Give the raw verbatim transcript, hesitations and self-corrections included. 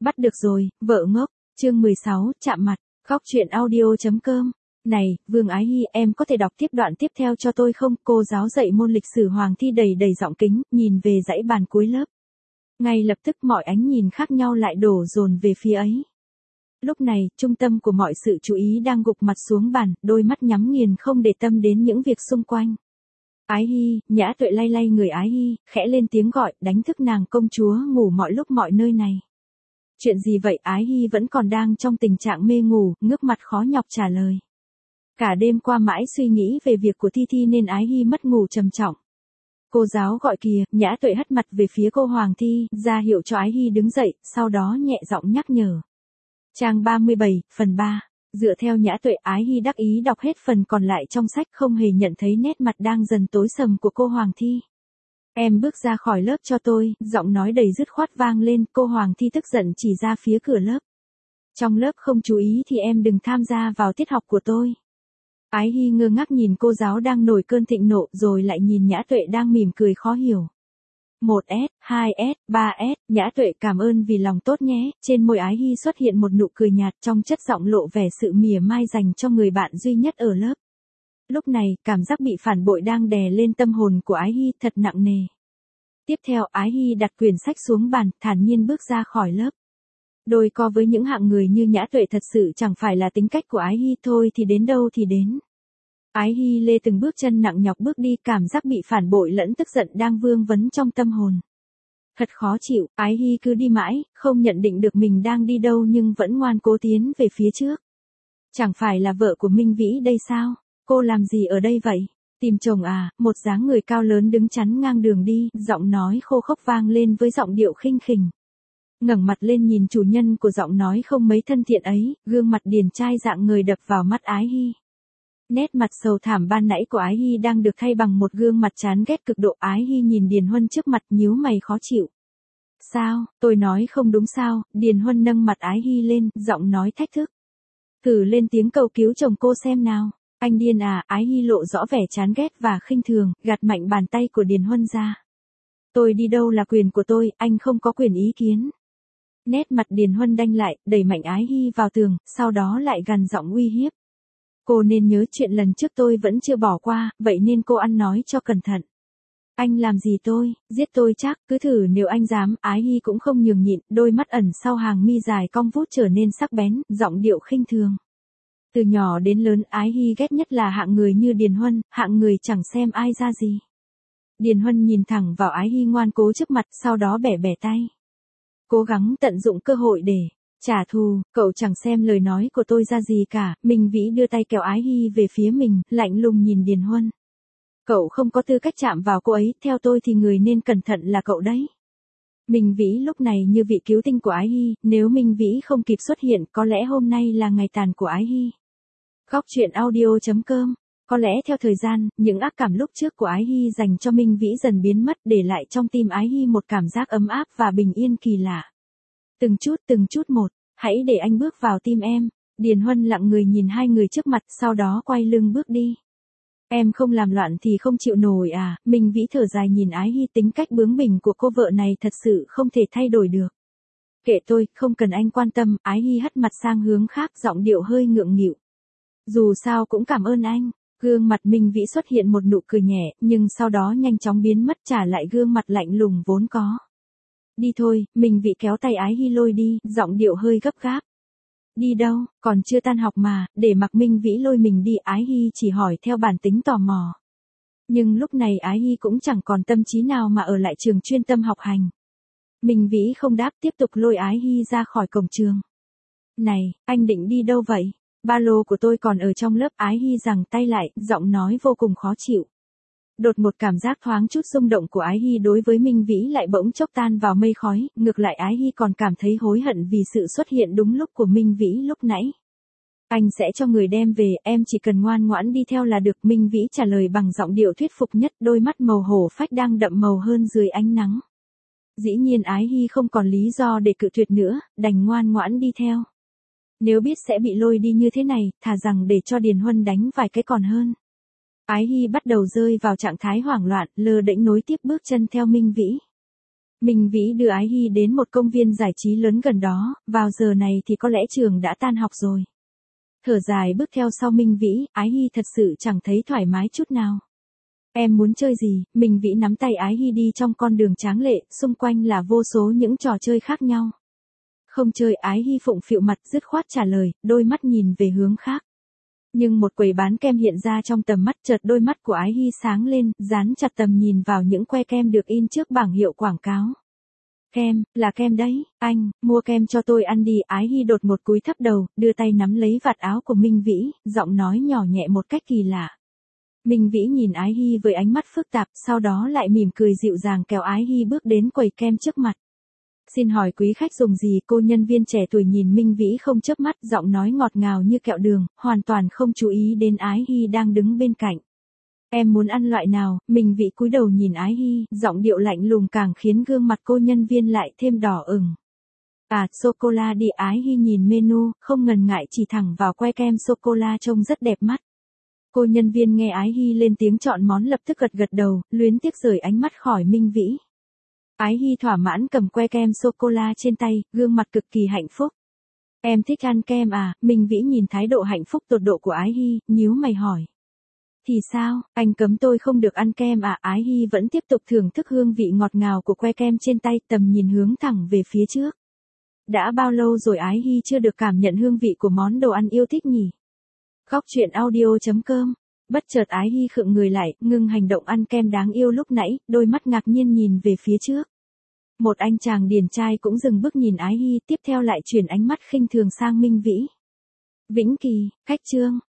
Bắt được rồi, vợ ngốc. Chương mười sáu, chạm mặt. Góc truyện audio chấm com. Này, Vương Ái Hy, em có thể đọc tiếp đoạn tiếp theo cho tôi không? Cô giáo dạy môn lịch sử Hoàng Thi đầy đầy giọng kính, nhìn về dãy bàn cuối lớp. Ngay lập tức mọi ánh nhìn khác nhau lại đổ dồn về phía ấy. Lúc này, trung tâm của mọi sự chú ý đang gục mặt xuống bàn, đôi mắt nhắm nghiền không để tâm đến những việc xung quanh. Ái Hy, Nhã Tuệ lay lay người Ái Hy, khẽ lên tiếng gọi, đánh thức nàng công chúa ngủ mọi lúc mọi nơi này. Chuyện gì vậy? Ái Hy vẫn còn đang trong tình trạng mê ngủ, ngước mặt khó nhọc trả lời. Cả đêm qua mãi suy nghĩ về việc của Thi Thi nên Ái Hy mất ngủ trầm trọng. Cô giáo gọi kìa. Nhã Tuệ hất mặt về phía cô Hoàng Thi, ra hiệu cho Ái Hy đứng dậy, sau đó nhẹ giọng nhắc nhở. Trang ba mươi bảy, phần ba. Dựa theo Nhã Tuệ, Ái Hy đắc ý đọc hết phần còn lại trong sách, không hề nhận thấy nét mặt đang dần tối sầm của cô Hoàng Thi. Em bước ra khỏi lớp cho tôi, giọng nói đầy dứt khoát vang lên. Cô Hoàng Thi tức giận chỉ ra phía cửa lớp. Trong lớp không chú ý thì em đừng tham gia vào tiết học của tôi. Ái Hy ngơ ngác nhìn cô giáo đang nổi cơn thịnh nộ, rồi lại nhìn Nhã Tuệ đang mỉm cười khó hiểu. một S, hai S, ba S, Nhã Tuệ cảm ơn vì lòng tốt nhé. Trên môi Ái Hy xuất hiện một nụ cười nhạt, trong chất giọng lộ vẻ sự mỉa mai dành cho người bạn duy nhất ở lớp. Lúc này, cảm giác bị phản bội đang đè lên tâm hồn của Ái Hy thật nặng nề. Tiếp theo, Ái Hy đặt quyển sách xuống bàn, thản nhiên bước ra khỏi lớp. Đôi co với những hạng người như Nhã Tuệ thật sự chẳng phải là tính cách của Ái Hy, thôi thì đến đâu thì đến. Ái Hy lê từng bước chân nặng nhọc bước đi, cảm giác bị phản bội lẫn tức giận đang vương vấn trong tâm hồn. Thật khó chịu, Ái Hy cứ đi mãi, không nhận định được mình đang đi đâu nhưng vẫn ngoan cố tiến về phía trước. Chẳng phải là vợ của Minh Vĩ đây sao? Cô làm gì ở đây vậy? Tìm chồng à? Một dáng người cao lớn đứng chắn ngang đường đi, giọng nói khô khốc vang lên với giọng điệu khinh khỉnh. Ngẩng mặt lên nhìn chủ nhân của giọng nói không mấy thân thiện ấy, gương mặt điển trai dạng người đập vào mắt Ái Hy. Nét mặt sầu thảm ban nãy của Ái Hy đang được thay bằng một gương mặt chán ghét cực độ. Ái Hy nhìn Điền Huân trước mặt, nhíu mày khó chịu. Sao, tôi nói không đúng sao? Điền Huân nâng mặt Ái Hy lên, giọng nói thách thức. Thử lên tiếng cầu cứu chồng cô xem nào. Anh điên à? Ái Hy lộ rõ vẻ chán ghét và khinh thường, gạt mạnh bàn tay của Điền Huân ra. Tôi đi đâu là quyền của tôi, anh không có quyền ý kiến. Nét mặt Điền Huân đanh lại, đẩy mạnh Ái Hy vào tường, sau đó lại gằn giọng uy hiếp. Cô nên nhớ chuyện lần trước tôi vẫn chưa bỏ qua, vậy nên cô ăn nói cho cẩn thận. Anh làm gì tôi? Giết tôi chắc, cứ thử nếu anh dám. Ái Hy cũng không nhường nhịn, đôi mắt ẩn sau hàng mi dài cong vút trở nên sắc bén, giọng điệu khinh thường. Từ nhỏ đến lớn, Ái Hy ghét nhất là hạng người như Điền Huân, hạng người chẳng xem ai ra gì. Điền Huân nhìn thẳng vào Ái Hy ngoan cố trước mặt, sau đó bẻ bẻ tay. Cố gắng tận dụng cơ hội để trả thù. Cậu chẳng xem lời nói của tôi ra gì cả. Minh Vĩ đưa tay kéo Ái Hy về phía mình, lạnh lùng nhìn Điền Huân. Cậu không có tư cách chạm vào cô ấy, theo tôi thì người nên cẩn thận là cậu đấy. Minh Vĩ lúc này như vị cứu tinh của Ái Hy, nếu Minh Vĩ không kịp xuất hiện, có lẽ hôm nay là ngày tàn của Ái Hy. Góc truyện audio chấm com. Có lẽ theo thời gian, những ác cảm lúc trước của Ái Hy dành cho Minh Vĩ dần biến mất, để lại trong tim Ái Hy một cảm giác ấm áp và bình yên kỳ lạ. Từng chút từng chút một, hãy để anh bước vào tim em. Điền Huân lặng người nhìn hai người trước mặt, sau đó quay lưng bước đi. Em không làm loạn thì không chịu nổi à? Minh Vĩ thở dài nhìn Ái Hy, tính cách bướng bỉnh của cô vợ này thật sự không thể thay đổi được. Kệ tôi, không cần anh quan tâm. Ái Hy hất mặt sang hướng khác, giọng điệu hơi ngượng nghịu. Dù sao cũng cảm ơn anh. Gương mặt Minh Vĩ xuất hiện một nụ cười nhẹ, nhưng sau đó nhanh chóng biến mất, trả lại gương mặt lạnh lùng vốn có. Đi thôi. Minh Vĩ kéo tay Ái Hy lôi đi, giọng điệu hơi gấp gáp. Đi đâu? Còn chưa tan học mà. Để mặc Minh Vĩ lôi mình đi, Ái Hy chỉ hỏi theo bản tính tò mò. Nhưng lúc này Ái Hy cũng chẳng còn tâm trí nào mà ở lại trường chuyên tâm học hành. Minh Vĩ không đáp, tiếp tục lôi Ái Hy ra khỏi cổng trường. Này, anh định đi đâu vậy? Ba lô của tôi còn ở trong lớp. Ái Hy giằng tay lại, giọng nói vô cùng khó chịu. Đột một cảm giác thoáng chút rung động của Ái Hy đối với Minh Vĩ lại bỗng chốc tan vào mây khói, ngược lại Ái Hy còn cảm thấy hối hận vì sự xuất hiện đúng lúc của Minh Vĩ lúc nãy. Anh sẽ cho người đem về, em chỉ cần ngoan ngoãn đi theo là được. Minh Vĩ trả lời bằng giọng điệu thuyết phục nhất, đôi mắt màu hổ phách đang đậm màu hơn dưới ánh nắng. Dĩ nhiên Ái Hy không còn lý do để cự tuyệt nữa, đành ngoan ngoãn đi theo. Nếu biết sẽ bị lôi đi như thế này, thà rằng để cho Điền Huân đánh vài cái còn hơn. Ái Hy bắt đầu rơi vào trạng thái hoảng loạn, lơ đễnh nối tiếp bước chân theo Minh Vĩ. Minh Vĩ đưa Ái Hy đến một công viên giải trí lớn gần đó, vào giờ này thì có lẽ trường đã tan học rồi. Thở dài bước theo sau Minh Vĩ, Ái Hy thật sự chẳng thấy thoải mái chút nào. Em muốn chơi gì? Minh Vĩ nắm tay Ái Hy đi trong con đường tráng lệ, xung quanh là vô số những trò chơi khác nhau. Không chơi, Ái Hy phụng phịu mặt dứt khoát trả lời, đôi mắt nhìn về hướng khác. Nhưng một quầy bán kem hiện ra trong tầm mắt, chợt đôi mắt của Ái Hy sáng lên, dán chặt tầm nhìn vào những que kem được in trước bảng hiệu quảng cáo. Kem, là kem đấy, anh, mua kem cho tôi ăn đi. Ái Hy đột một cúi thấp đầu, đưa tay nắm lấy vạt áo của Minh Vĩ, giọng nói nhỏ nhẹ một cách kỳ lạ. Minh Vĩ nhìn Ái Hy với ánh mắt phức tạp, sau đó lại mỉm cười dịu dàng kéo Ái Hy bước đến quầy kem trước mặt. Xin hỏi quý khách dùng gì? Cô nhân viên trẻ tuổi nhìn Minh Vĩ không chớp mắt, giọng nói ngọt ngào như kẹo đường, hoàn toàn không chú ý đến Ái Hy đang đứng bên cạnh. Em muốn ăn loại nào? Minh Vĩ cúi đầu nhìn Ái Hy, giọng điệu lạnh lùng càng khiến gương mặt cô nhân viên lại thêm đỏ ửng. À, sô-cô-la đi. Ái Hy nhìn menu, không ngần ngại chỉ thẳng vào que kem sô-cô-la trông rất đẹp mắt. Cô nhân viên nghe Ái Hy lên tiếng chọn món lập tức gật gật đầu, luyến tiếc rời ánh mắt khỏi Minh Vĩ. Ái Hy thỏa mãn cầm que kem sô-cô-la trên tay, gương mặt cực kỳ hạnh phúc. Em thích ăn kem à? Minh Vĩ nhìn thái độ hạnh phúc tột độ của Ái Hy, nhíu mày hỏi. Thì sao, anh cấm tôi không được ăn kem à? Ái Hy vẫn tiếp tục thưởng thức hương vị ngọt ngào của que kem trên tay, tầm nhìn hướng thẳng về phía trước. Đã bao lâu rồi Ái Hy chưa được cảm nhận hương vị của món đồ ăn yêu thích nhỉ? Góc truyện audio chấm com. Bất chợt Ái Hy khựng người lại, ngừng hành động ăn kem đáng yêu lúc nãy, đôi mắt ngạc nhiên nhìn về phía trước. Một anh chàng điển trai cũng dừng bước nhìn Ái Hy, tiếp theo lại chuyển ánh mắt khinh thường sang Minh Vĩ. Vĩnh Kỳ, Khách Trương,